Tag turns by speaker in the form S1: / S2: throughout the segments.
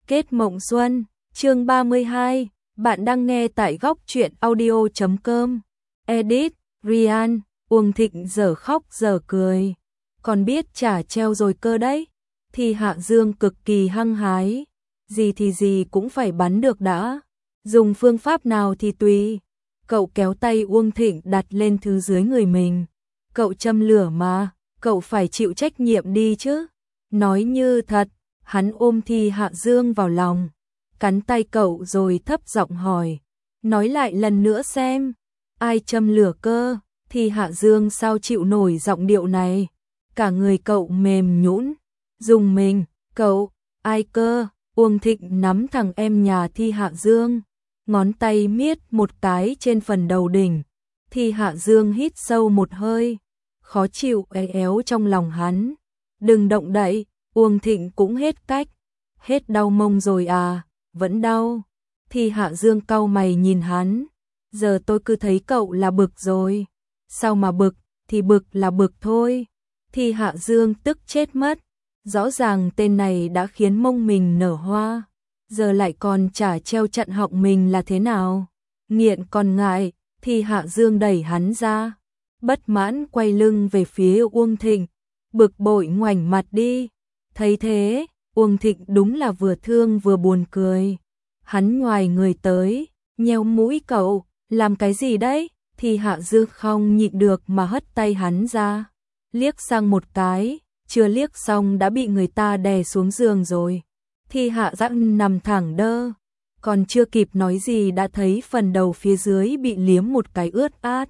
S1: Kết mộng xuân, chương 32, bạn đang nghe tại góc truyện audio.com. Edit, Ryan, Uông Thịnh giờ khóc giờ cười. Còn biết chả treo rồi cơ đấy. Thì Hạ Dương cực kỳ hăng hái. Gì thì gì cũng phải bắn được đã. Dùng phương pháp nào thì tùy. Cậu kéo tay Uông Thịnh đặt lên thứ dưới người mình. Cậu châm lửa mà, cậu phải chịu trách nhiệm đi chứ. Nói như thật. Hắn ôm Thi Hạ Dương vào lòng, cắn tay cậu rồi thấp giọng hỏi, nói lại lần nữa xem, ai châm lửa cơ? Thi Hạ Dương sao chịu nổi giọng điệu này, cả người cậu mềm nhũn, dùng mình, cậu, ai cơ? Uông Thịnh nắm thằng em nhà Thi Hạ Dương, ngón tay miết một cái trên phần đầu đỉnh. Thi Hạ Dương hít sâu một hơi, khó chịu éo trong lòng hắn, đừng động đậy. Uông Thịnh cũng hết cách, hết đau mông rồi à, vẫn đau. Thì Hạ Dương cau mày nhìn hắn, giờ tôi cứ thấy cậu là bực rồi. Sao mà bực, thì bực là bực thôi. Thì Hạ Dương tức chết mất, rõ ràng tên này đã khiến mông mình nở hoa, giờ lại còn chả treo chặn họng mình là thế nào. Nghiện còn ngại, thì Hạ Dương đẩy hắn ra, bất mãn quay lưng về phía Uông Thịnh, bực bội ngoảnh mặt đi. Thấy thế, Uông Thịnh đúng là vừa thương vừa buồn cười. Hắn ngoài người tới, nheo mũi cậu, làm cái gì đấy? Thì Hạ Dương không nhịn được mà hất tay hắn ra. Liếc sang một cái, chưa liếc xong đã bị người ta đè xuống giường rồi. Thì Hạ Dương nằm thẳng đơ, còn chưa kịp nói gì đã thấy phần đầu phía dưới bị liếm một cái ướt át.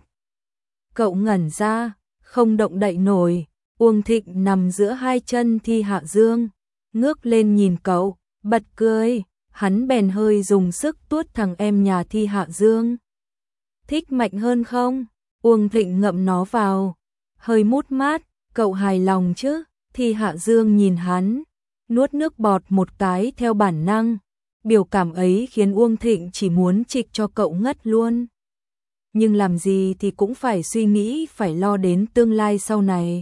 S1: Cậu ngẩn ra, không động đậy nổi. Uông Thịnh nằm giữa hai chân Thi Hạ Dương, ngước lên nhìn cậu, bật cười, hắn bèn hơi dùng sức tuốt thằng em nhà Thi Hạ Dương. Thích mạnh hơn không? Uông Thịnh ngậm nó vào, hơi mút mát, cậu hài lòng chứ? Thi Hạ Dương nhìn hắn, nuốt nước bọt một cái theo bản năng, biểu cảm ấy khiến Uông Thịnh chỉ muốn trịch cho cậu ngất luôn. Nhưng làm gì thì cũng phải suy nghĩ, phải lo đến tương lai sau này.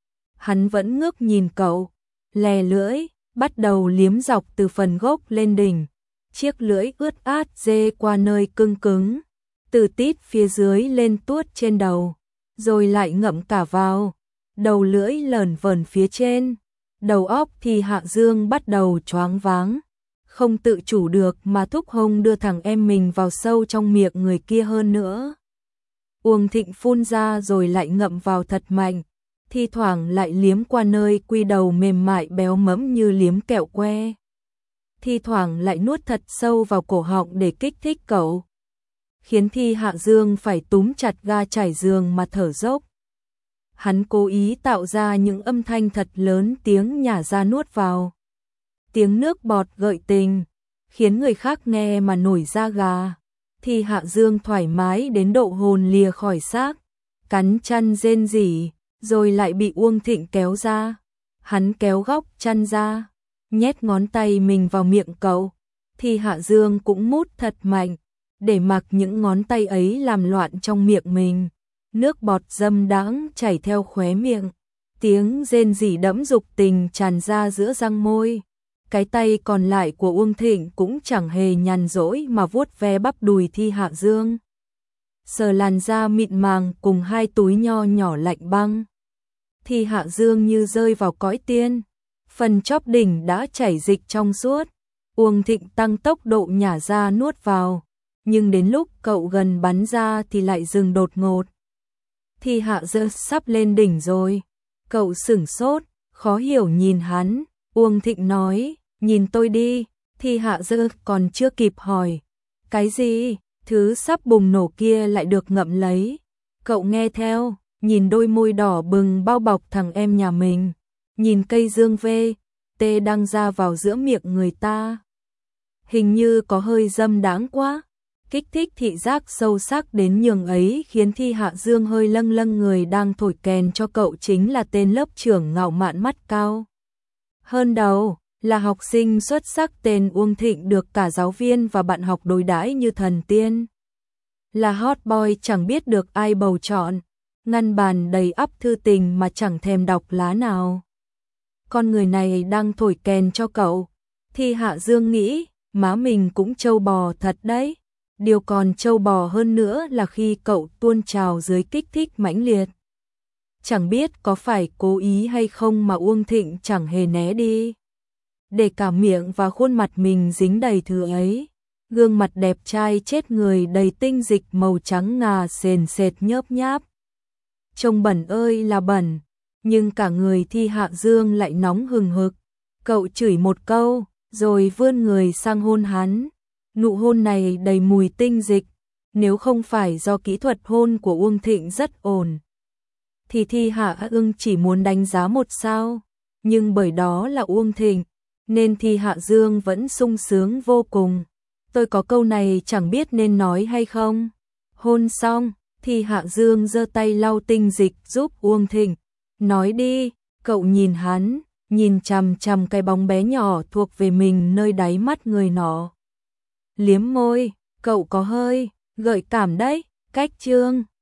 S1: Hắn vẫn ngước nhìn cậu, lè lưỡi, bắt đầu liếm dọc từ phần gốc lên đỉnh. Chiếc lưỡi ướt át dê qua nơi cứng cứng, từ tít phía dưới lên tuốt trên đầu, rồi lại ngậm cả vào. Đầu lưỡi lởn vởn phía trên, đầu óc thì Hạ Dương bắt đầu choáng váng, không tự chủ được mà thúc hông đưa thằng em mình vào sâu trong miệng người kia hơn nữa. Uông Thịnh phun ra rồi lại ngậm vào thật mạnh. Thi thoảng lại liếm qua nơi quy đầu mềm mại béo mẫm như liếm kẹo que. Thi thoảng lại nuốt thật sâu vào cổ họng để kích thích cậu, khiến Thi Hạ Dương phải túm chặt ga trải giường mà thở dốc. Hắn cố ý tạo ra những âm thanh thật lớn, tiếng nhả ra nuốt vào, tiếng nước bọt gợi tình, khiến người khác nghe mà nổi da gà. Thi Hạ Dương thoải mái đến độ hồn lìa khỏi xác, cắn chăn rên rỉ. Rồi lại bị Uông Thịnh kéo ra. Hắn kéo góc chăn ra, nhét ngón tay mình vào miệng cậu. Thì Hạ Dương cũng mút thật mạnh, để mặc những ngón tay ấy làm loạn trong miệng mình. Nước bọt dâm đãng chảy theo khóe miệng, tiếng rên rỉ đẫm dục tình tràn ra giữa răng môi. Cái tay còn lại của Uông Thịnh cũng chẳng hề nhàn rỗi mà vuốt ve bắp đùi Thi Hạ Dương, sờ làn da mịn màng cùng hai túi nho nhỏ lạnh băng. Thì Hạ Dương như rơi vào cõi tiên, phần chóp đỉnh đã chảy dịch trong suốt. Uông Thịnh tăng tốc độ nhả ra nuốt vào, nhưng đến lúc cậu gần bắn ra thì lại dừng đột ngột. Thì Hạ Dương sắp lên đỉnh rồi, cậu sửng sốt, khó hiểu nhìn hắn. Uông Thịnh nói, nhìn tôi đi. Thì Hạ Dương còn chưa kịp hỏi, cái gì? Thứ sắp bùng nổ kia lại được ngậm lấy. Cậu nghe theo, nhìn đôi môi đỏ bừng bao bọc thằng em nhà mình, nhìn cây dương tê đang ra vào giữa miệng người ta. Hình như có hơi dâm đáng quá, kích thích thị giác sâu sắc đến nhường ấy khiến Thi Hạ Dương hơi lâng lâng. Người đang thổi kèn cho cậu chính là tên lớp trưởng ngạo mạn mắt cao hơn đầu, là học sinh xuất sắc tên Uông Thịnh, được cả giáo viên và bạn học đối đãi như thần tiên. Là hot boy chẳng biết được ai bầu chọn, ngăn bàn đầy ắp thư tình mà chẳng thèm đọc lá nào. Con người này đang thổi kèn cho cậu, Thi Hạ Dương nghĩ, má mình cũng trâu bò thật đấy. Điều còn trâu bò hơn nữa là khi cậu tuôn trào dưới kích thích mãnh liệt. Chẳng biết có phải cố ý hay không mà Uông Thịnh chẳng hề né đi. Để cả miệng và khuôn mặt mình dính đầy thứ ấy. Gương mặt đẹp trai chết người đầy tinh dịch màu trắng ngà sền sệt nhớp nháp. Trông bẩn ơi là bẩn, nhưng cả người Thi Hạ Dương lại nóng hừng hực. Cậu chửi một câu, rồi vươn người sang hôn hắn. Nụ hôn này đầy mùi tinh dịch, nếu không phải do kỹ thuật hôn của Uông Thịnh rất ổn, thì Thi Hạ Dương chỉ muốn đánh giá 1 sao, nhưng bởi đó là Uông Thịnh, nên Thi Hạ Dương vẫn sung sướng vô cùng. Tôi có câu này chẳng biết nên nói hay không. Hôn xong, Thi Hạ Dương giơ tay lau tinh dịch giúp Uông Thịnh. Nói đi, cậu nhìn hắn, nhìn chằm chằm cái bóng bé nhỏ thuộc về mình nơi đáy mắt người nọ. Liếm môi, cậu có hơi gợi cảm đấy, cách chương.